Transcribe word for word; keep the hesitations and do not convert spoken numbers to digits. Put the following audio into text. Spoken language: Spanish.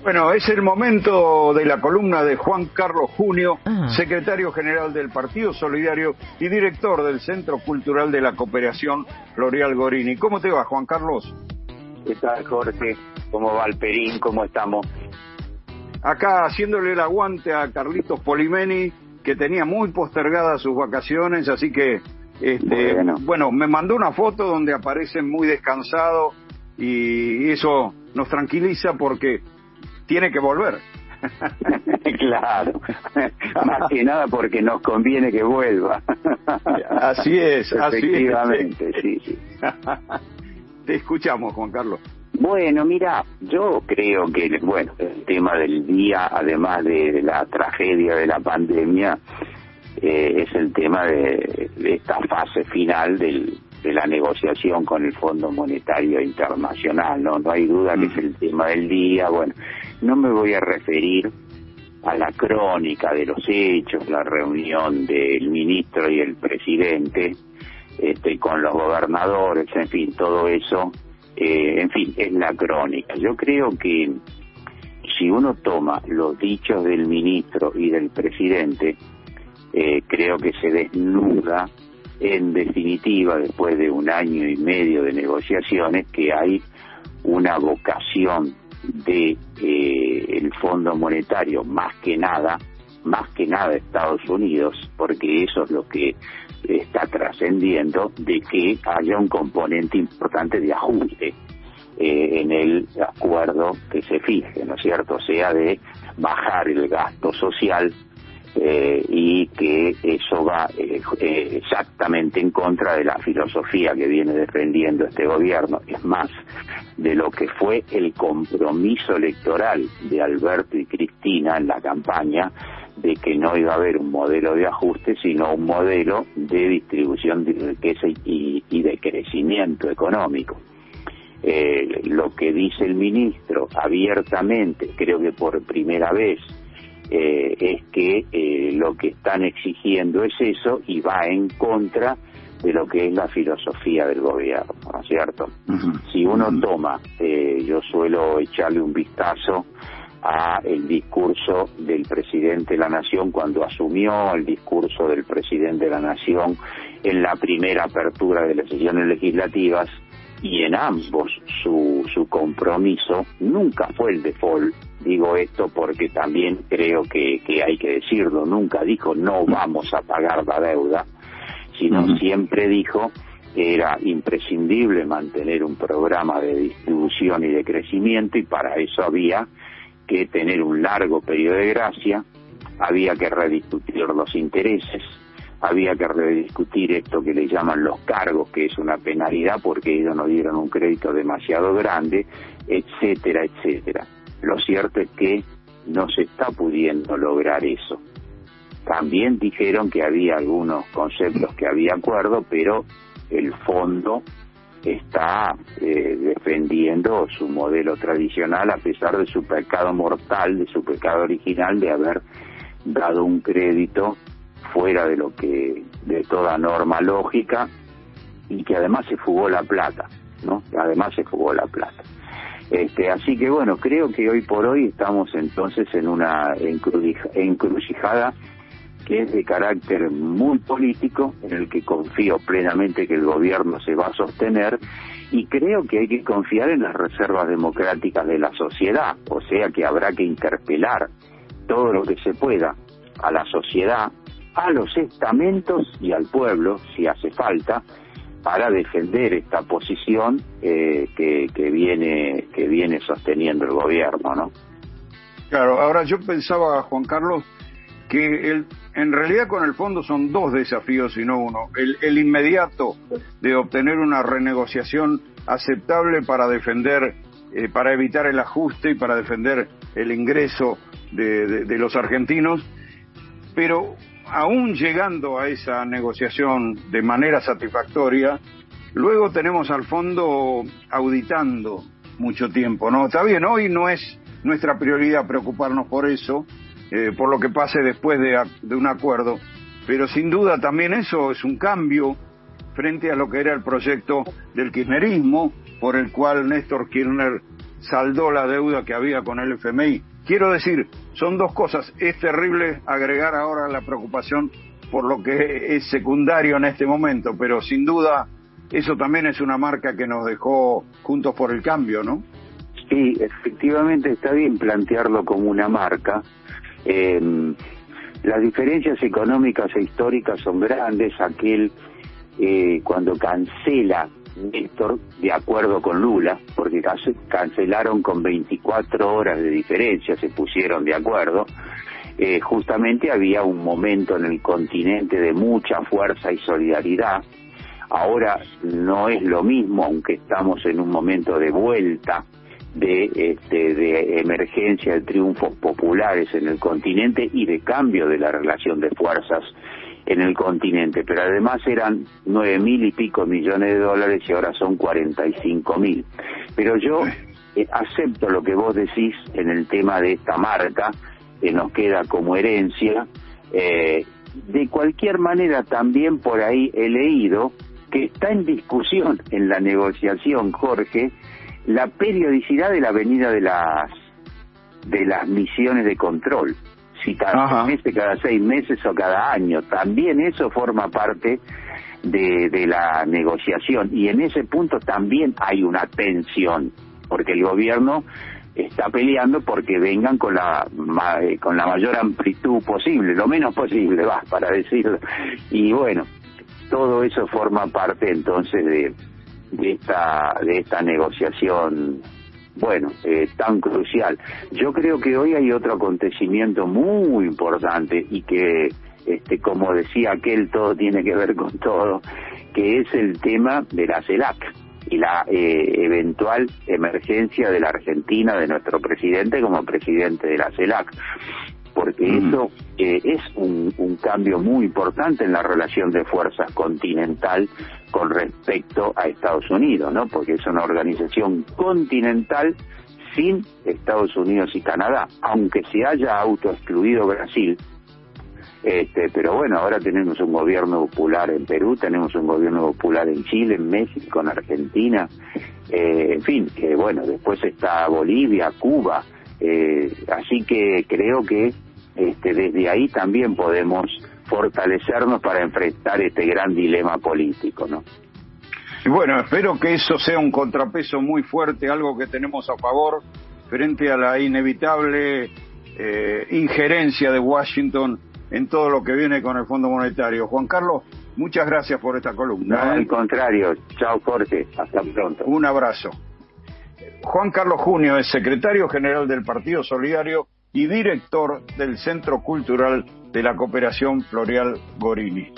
Bueno, es el momento de la columna de Juan Carlos Junio, Ah. secretario general del Partido Solidario y director del Centro Cultural de la Cooperación L'Oreal Gorini. ¿Cómo te va, Juan Carlos? ¿Qué tal, Jorge? ¿Cómo va el Perín? ¿Cómo estamos? Acá haciéndole el aguante a Carlitos Polimeni, que tenía muy postergadas sus vacaciones, así que, este, Bueno. bueno, me mandó una foto donde aparece muy descansado y eso nos tranquiliza porque tiene que volver. Claro, más que nada porque nos conviene que vuelva. Así es, así es. Efectivamente, sí, sí. Te escuchamos, Juan Carlos. Bueno, mira, yo creo que, bueno, el tema del día, además de la tragedia de la pandemia, eh, es el tema de, de esta fase final del, de la negociación con el Fondo Monetario Internacional, ¿no? No hay duda que es el tema del día. Bueno, no me voy a referir a la crónica de los hechos, la reunión del ministro y el presidente, este, con los gobernadores, en fin, todo eso, eh, en fin, es la crónica. Yo creo que si uno toma los dichos del ministro y del presidente, eh, creo que se desnuda en definitiva, después de un año y medio de negociaciones, que hay una vocación de eh, el Fondo Monetario, más que nada, más que nada Estados Unidos, porque eso es lo que está trascendiendo, de que haya un componente importante de ajuste eh, en el acuerdo que se fije, ¿no es cierto? O sea, de bajar el gasto social, eh, y que eso va eh, eh, exactamente en contra de la filosofía que viene defendiendo este gobierno. Es más, de lo que fue el compromiso electoral de Alberto y Cristina en la campaña, de que no iba a haber un modelo de ajuste, sino un modelo de distribución de riqueza y, y de crecimiento económico. Eh, lo que dice el ministro abiertamente, creo que por primera vez, eh, es que eh, lo que están exigiendo es eso y va en contra de lo que es la filosofía del gobierno, ¿no es cierto? Uh-huh. Si uno toma, eh, yo suelo echarle un vistazo a el discurso del presidente de la Nación cuando asumió, el discurso del presidente de la Nación en la primera apertura de las sesiones legislativas, y en ambos su, su compromiso nunca fue el default. Digo esto porque también creo que, que hay que decirlo, nunca dijo no vamos a pagar la deuda, sino uh-huh. siempre dijo que era imprescindible mantener un programa de distribución y de crecimiento, y para eso había que tener un largo periodo de gracia, había que rediscutir los intereses, había que rediscutir esto que le llaman los cargos, que es una penalidad porque ellos no dieron un crédito demasiado grande, etcétera, etcétera. Lo cierto es que no se está pudiendo lograr eso. También dijeron que había algunos conceptos que había acuerdo, pero el fondo está eh, defendiendo su modelo tradicional a pesar de su pecado mortal, de su pecado original de haber dado un crédito fuera de lo que, de toda norma lógica, y que además se fugó la plata, ¿no? Además se fugó la plata. Este, así que bueno, creo que hoy por hoy estamos entonces en una encrucijada que es de carácter muy político, en el que confío plenamente que el gobierno se va a sostener, y creo que hay que confiar en las reservas democráticas de la sociedad, o sea que habrá que interpelar todo lo que se pueda a la sociedad, a los estamentos y al pueblo, si hace falta, para defender esta posición eh, que, que viene que viene sosteniendo el gobierno, ¿no? Claro, ahora yo pensaba, Juan Carlos, que el, en realidad con el fondo son dos desafíos y no uno. El, el inmediato de obtener una renegociación aceptable para defender, eh, para evitar el ajuste y para defender el ingreso de, de, de los argentinos, pero aún llegando a esa negociación de manera satisfactoria, luego tenemos al fondo auditando mucho tiempo, ¿no? Está bien, hoy no es nuestra prioridad preocuparnos por eso, eh, por lo que pase después de, de un acuerdo, pero sin duda también eso es un cambio frente a lo que era el proyecto del kirchnerismo, por el cual Néstor Kirchner saldó la deuda que había con el F M I. Quiero decir, son dos cosas. Es terrible agregar ahora la preocupación por lo que es secundario en este momento, pero sin duda eso también es una marca que nos dejó Juntos por el Cambio, ¿no? Sí, efectivamente está bien plantearlo como una marca. Eh, las diferencias económicas e históricas son grandes. Aquel eh, cuando cancela Néstor, de acuerdo con Lula, porque cancelaron con veinticuatro horas de diferencia, se pusieron de acuerdo, eh, justamente había un momento en el continente de mucha fuerza y solidaridad. Ahora no es lo mismo, aunque estamos en un momento de vuelta, de, este, de emergencia de triunfos populares en el continente y de cambio de la relación de fuerzas en el continente, pero además eran nueve mil y pico millones de dólares y ahora son cuarenta y cinco mil. Pero yo eh, acepto lo que vos decís en el tema de esta marca, que nos queda como herencia. Eh, de cualquier manera, también por ahí he leído que está en discusión en la negociación, Jorge, la periodicidad de la venida de las de las misiones de control. Si cada seis meses, cada seis meses o cada año. También eso forma parte de, de la negociación. Y en ese punto también hay una tensión, porque el gobierno está peleando porque vengan con la con la mayor amplitud posible, lo menos posible, va, para decirlo. Y bueno, todo eso forma parte entonces de, de esta de esta negociación, bueno, eh, tan crucial. Yo creo que hoy hay otro acontecimiento muy importante y que, este, como decía aquel, todo tiene que ver con todo, que es el tema de la CELAC y la eh, eventual emergencia de la Argentina, de nuestro presidente como presidente de la CELAC, porque mm. eso eh, es un, un cambio muy importante en la relación de fuerzas continental con respecto a Estados Unidos, ¿no? Porque es una organización continental sin Estados Unidos y Canadá, aunque se haya autoexcluido Brasil. Este, pero bueno, ahora tenemos un gobierno popular en Perú, tenemos un gobierno popular en Chile, en México, en Argentina, eh, en fin, que bueno, después está Bolivia, Cuba, eh, así que creo que este, desde ahí también podemos fortalecernos para enfrentar este gran dilema político, ¿no? Y bueno, espero que eso sea un contrapeso muy fuerte, algo que tenemos a favor frente a la inevitable eh, injerencia de Washington en todo lo que viene con el Fondo Monetario. Juan Carlos, muchas gracias por esta columna. No, al contrario. Chao, Jorge. Hasta pronto. Un abrazo. Juan Carlos Junio es secretario general del Partido Solidario y director del Centro Cultural de la Cooperación Floreal Gorini.